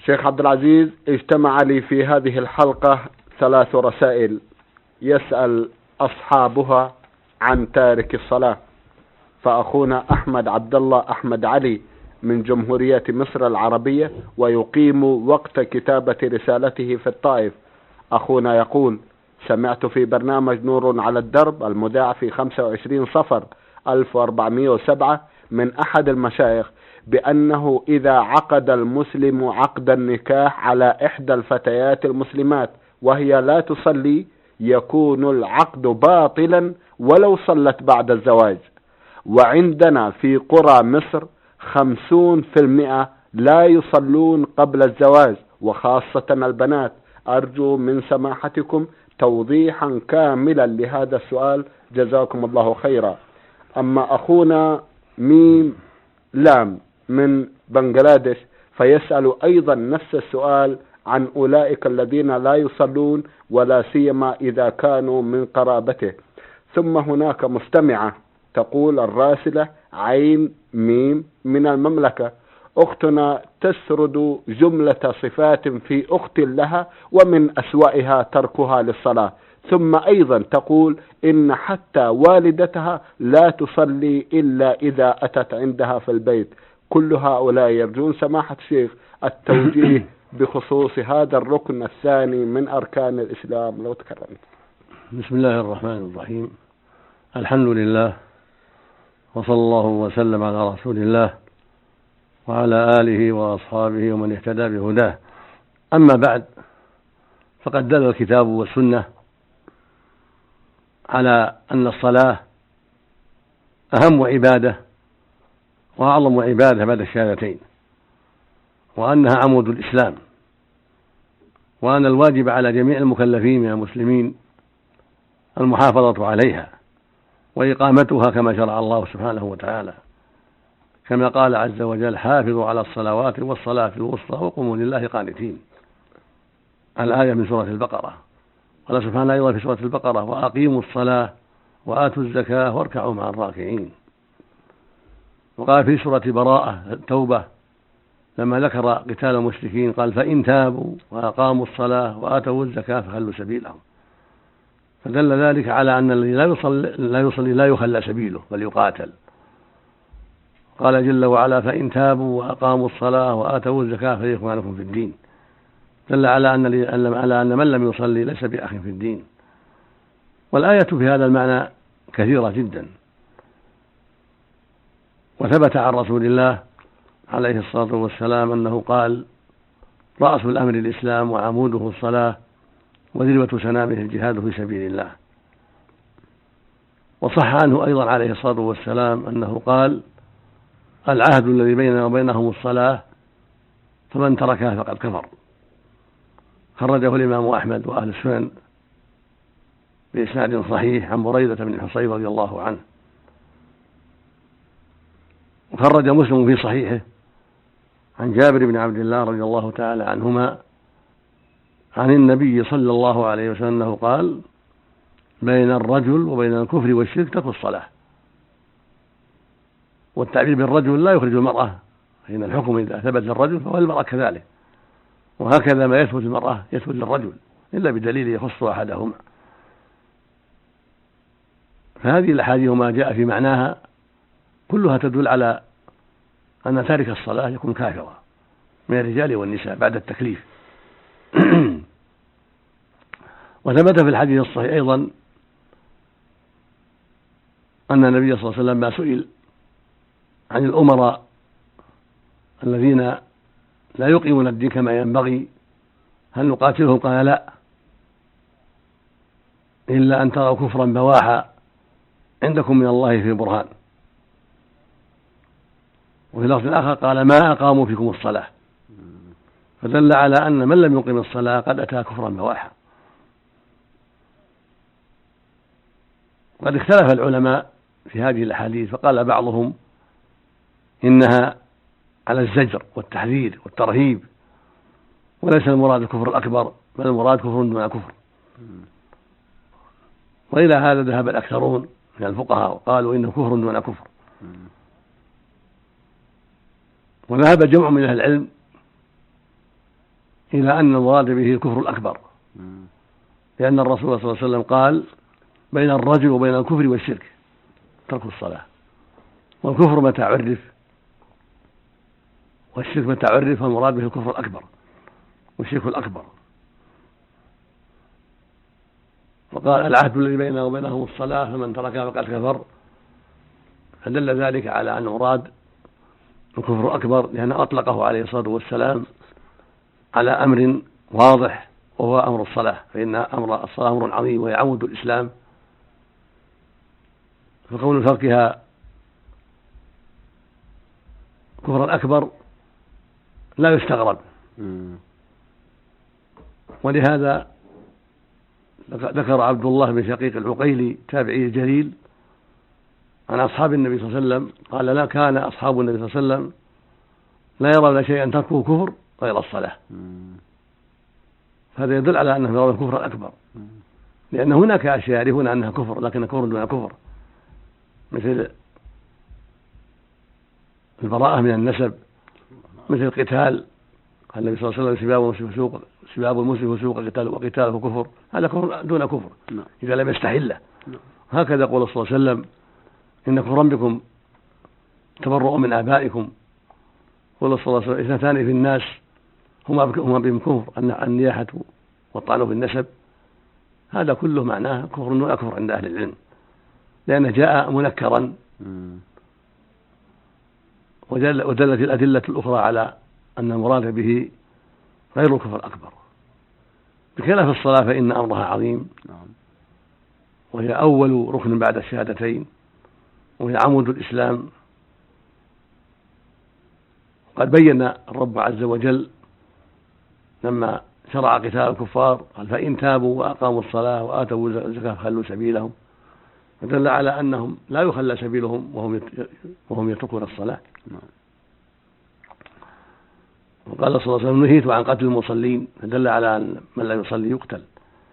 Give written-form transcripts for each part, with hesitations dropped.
شيخ عبد العزيز، اجتمع لي في هذه الحلقة 3 رسائل يسأل أصحابها عن تارك الصلاة. فأخونا أحمد عبد الله أحمد علي من جمهورية مصر العربية ويقيم وقت كتابة رسالته في الطائف. أخونا يقول: سمعت في برنامج نور على الدرب المذاع في 25 صفر 1407 من أحد المشايخ بأنه إذا عقد المسلم عقد النكاح على إحدى الفتيات المسلمات وهي لا تصلي يكون العقد باطلا ولو صلت بعد الزواج. وعندنا في قرى مصر 50% لا يصلون قبل الزواج وخاصة البنات. أرجو من سماحتكم توضيحا كاملا لهذا السؤال، جزاكم الله خيرا. أما أخونا ميم لام من بنغلاديش فيسأل أيضا نفس السؤال عن أولئك الذين لا يصلون ولا سيما إذا كانوا من قرابته. ثم هناك مستمعة تقول الراسلة عين ميم من المملكة: أختنا تسرد جملة صفات في أخت لها ومن أسوأها تركها للصلاة. ثم أيضا تقول إن حتى والدتها لا تصلي إلا إذا أتت عندها في البيت. كل هؤلاء يرجون سماحة الشيخ التوجيه بخصوص هذا الركن الثاني من أركان الإسلام لو تكرمت. بسم الله الرحمن الرحيم. الحمد لله وصلى الله وسلم على رسول الله وعلى آله وأصحابه ومن اهتدى بهداه. أما بعد، فقد دل الكتاب والسنة على أن الصلاة أهم عبادة وأعظم عبادة بعد الشهادتين، وأنها عمود الإسلام، وأن الواجب على جميع المكلفين من المسلمين المحافظة عليها وإقامتها كما شرع الله سبحانه وتعالى، كما قال عز وجل: حافظوا على الصلوات والصلاة الوسطى وقوموا لله قانتين. الآية من سورة البقرة. قال سبحانه أيضا في سورة البقرة: وأقيموا الصلاة وآتوا الزكاة واركعوا مع الراكعين. وقال في سورة براءة التوبة لما ذكر قتال المشركين قال: فإن تابوا وأقاموا الصلاة وآتوا الزكاة فخلوا سبيلهم. فدل ذلك على أن الذي لا يصلي لا يخلى سبيله بل يقاتل. قال جل وعلا: فإن تابوا وأقاموا الصلاة وآتوا الزكاة فإخوانكم في الدين. دل على أن من لم يصلي ليس بأخ في الدين. والآية في هذا المعنى كثيرة جدا، وثبت عن رسول الله عليه الصلاة والسلام أنه قال: رأس الأمر الإسلام وعموده الصلاة وذروة سنامه الجهاد في سبيل الله. وصح عنه أيضا عليه الصلاة والسلام أنه قال: العهد الذي بيننا وبينهم الصلاة فمن تركها فقد كفر. خرجه الإمام أحمد وأهل السنن بإسناد صحيح عن بريدة بن الحصيب رضي الله عنه. وخرج مسلم في صحيحه عن جابر بن عبد الله رضي الله تعالى عنهما عن النبي صلى الله عليه وسلم أنه قال: بين الرجل وبين الكفر والشرك ترك الصلاة. والتعبير بالرجل لا يخرج المرأة، فإن الحكم إذا ثبت للرجل فهو المرأة كذلك، وهكذا ما يثبت للمرأة يثبت للرجل إلا بدليل يخص أحدهما. فهذه الأحاديث وما جاء في معناها كلها تدل على أن تارك الصلاة يكون كافرا من الرجال والنساء بعد التكليف. وثبت في الحديث الصحيح أيضا أن النبي صلى الله عليه وسلم ما سئل عن الأمراء الذين لا يقيمون الدين كما ينبغي هل نقاتلهم؟ قال: لا، إلا أن تروا كفرا بواحا عندكم من الله في برهان. وفي لفظ آخر قال: ما أقاموا فيكم الصلاة. فدل على أن من لم يقم الصلاة قد أتى كفرا بواحا. وقد اختلف العلماء في هذه الأحاديث، فقال بعضهم إنها على الزجر والتحذير والترهيب، وليس المراد الكفر الأكبر بل المراد كفر دون كفر. وإلى هذا ذهب الأكثرون من الفقهاء وقالوا إنه كفر دون كفر. وذهب جمع من أهل العلم إلى أن المراد به الكفر الأكبر، لأن الرسول صلى الله عليه وسلم قال بين الرجل وبين الكفر والشرك ترك الصلاة، والكفر متى عرف والشرك متى عرف فالمراد به الكفر الأكبر والشرك الأكبر. وقال العهد الذي بيننا وبينهم الصلاة فمن تركها فقد كفر، فدل ذلك على أن المراد الكفر الأكبر، لأنه أطلقه عليه الصلاة والسلام على أمر واضح وهو أمر الصلاة، فإن أمر الصلاة أمر عظيم وهي عمود الإسلام، فكون تركها كفرا أكبر لا يستغرب. ولهذا ذكر عبد الله بن شقيق العقيلي تابعي الجليل عن أصحاب النبي صلى الله عليه وسلم قال لا كان أصحاب النبي صلى الله عليه وسلم لا يرون شيئا تركه كفر غير الصلاة، فهذا يدل على أنهم يرون الكفر الأكبر، لأن هناك أشياء يعرفون أنها كفر لكن كفر دون كفر، مثل البراءة من النسب، مثل القتال، قال النبي صلى الله عليه وسلم سباب المسلم فسوق وقتاله كفر، هذا كفر دون كفر إذا لم يستحله. هكذا قول صلى الله عليه وسلم إن كفرا بكم تبرؤوا من آبائكم، قول صلى الله عليه وسلم اثنتان في الناس هما بهم كفر النياحة والطعن في النسب، هذا كله معناه كفر دون كفر عند أهل العلم، لأنه جاء منكرا، ودلت الأدلة الأخرى على أن المراد به غير الكفر الأكبر، بخلاف الصلاة فإن أمرها عظيم، وهي أول ركن بعد الشهادتين، وهي عمود الإسلام. قد بين الرب عز وجل لما شرع قتال الكفار قال فإن تابوا وأقاموا الصلاة وآتوا الزكاة فخلوا سبيلهم، فدل على أنهم لا يخلى سبيلهم وهم يتركون الصلاة. وقال صلى الله عليه وسلم نهيت عن قتل المصلين، فدل على أن من لا يصلي يقتل.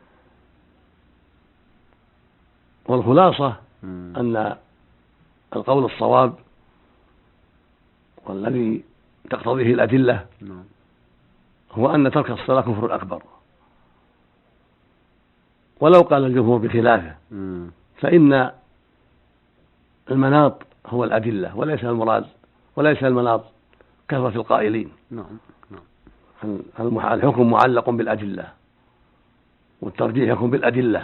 والخلاصة أن القول الصواب والذي تقتضيه الأدلة هو أن ترك الصلاة كفر أكبر، ولو قال الجمهور بخلافه، فإن المناط هو الأدلة وليس المراد وليس المناط كثرة القائلين. الحكم معلق بالأدلة والترجيح يكون بالأدلة،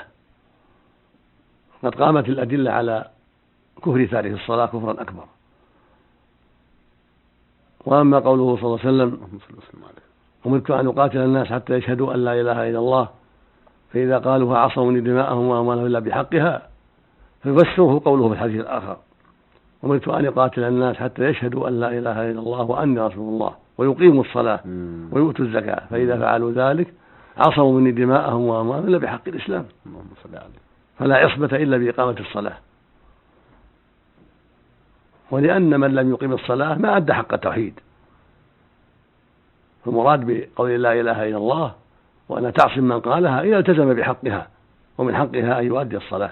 قد قامت الأدلة على كفر تارك الصلاة كفرا أكبر. وأما قوله صلى الله عليه وسلم أمرت أن أقاتل الناس حتى يشهدوا أن لا إله إلا الله فإذا قالوها عصموا دماءهم وأموالهم إلا بحقها، فيفسره قوله في الحديث الآخر أمرت أن أقاتل الناس حتى يشهدوا أن لا إله إلا الله وأني رسول الله ويقيموا الصلاة ويؤتوا الزكاة فإذا فعلوا ذلك عصموا مني دماءهم وأموالهم إلا بحق الإسلام، فلا عصمة إلا بإقامة الصلاة. ولأن من لم يقيم الصلاة ما أدى حق التوحيد، فالمراد بقول لا إله إلا الله وأن تعصم من قالها إذا التزم بحقها، ومن حقها أن يؤدي الصلاة.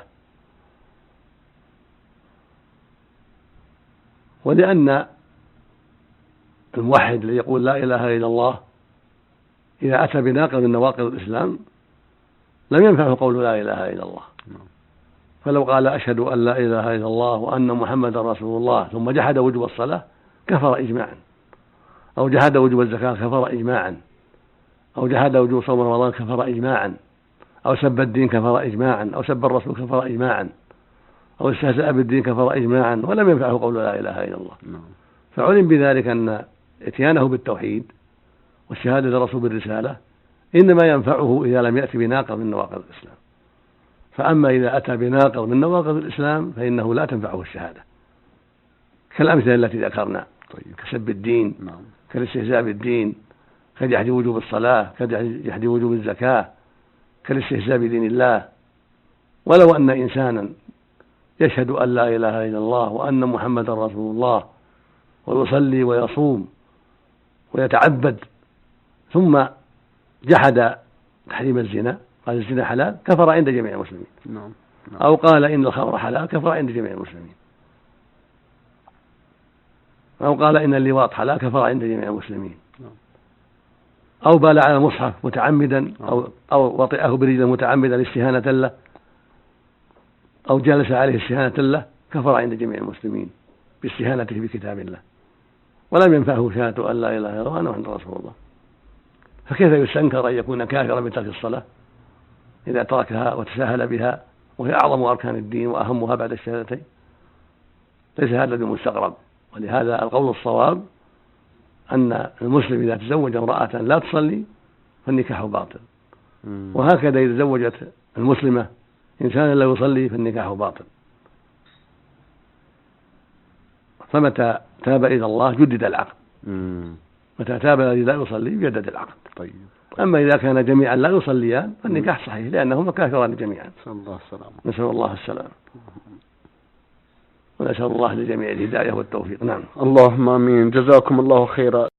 ولأن الموحد الذي يقول لا إله إلا الله إذا أتى بناقض من نواقض الإسلام لم ينفعه قول لا إله إلا الله، فلو قال أشهد أن لا إله إلا الله وأن محمدا رسول الله ثم جحد وجوب الصلاة كفر إجماعا، أو جحد وجوب الزكاة كفر إجماعا، أو جحد وجوب صوم رمضان كفر إجماعا، أو سب الدين كفر إجماعا، أو سب الرسول كفر إجماعا، أو استهزأ بالدين كفر إجماعا، ولم ينفعه قول لا إله إلا الله. فعلم بذلك أن إتيانه بالتوحيد والشهادة للرسول بالرسالة إنما ينفعه إذا لم يأتي بناقض من نواقض الإسلام، فأما إذا أتى بناقض من نواقض الإسلام فإنه لا تنفعه الشهادة، كالأمثلة التي ذكرنا كسب الدين، كالاستهزاء بالدين، كجحد وجوب الصلاة، كجحد وجوب الزكاة، كالاستهزاء بدين الله. ولو أن إنسانا يشهد أن لا إله إلا الله وأن محمدا رسول الله ويصلي ويصوم ويتعبد ثم جحد تحريم الزنا، قال الزنا حلال، كفر عند جميع المسلمين. أو قال إن الخمر حلال، كفر عند جميع المسلمين. أو قال إن اللواط حلال، كفر عند جميع المسلمين. أو بال على المصحف متعمدا أو وطئه برجله متعمدا استهانة له أو جلس عليه استهانة له كفر عند جميع المسلمين باستهانته بكتاب الله، ولم ينفعه شهادة أن لا إله إلا الله وأن محمدا رسول الله. فكيف يستنكر أن يكون كافرا بترك الصلاة إذا تركها وتساهل بها وهي أعظم أركان الدين وأهمها بعد الشهادتين؟ ليس هذا بمستغرب. ولهذا القول الصواب أن المسلم إذا تزوج امرأة لا تصلي فالنكاح باطل، وهكذا إذا تزوجت المسلمة إنسانا لا يصلي فالنكاح باطل. فمتى تاب إلى الله جدد العقد، متى تاب الذي لا يصلي يجدد العقد. طيب. أما إذا كان جميعا لا يصليان فالنكاح صحيح لأنهما كافران جميعا. نسأل الله السلامة ونسأل الله لجميع الهداية والتوفيق. نعم. اللهم آمين. جزاكم الله خيرا.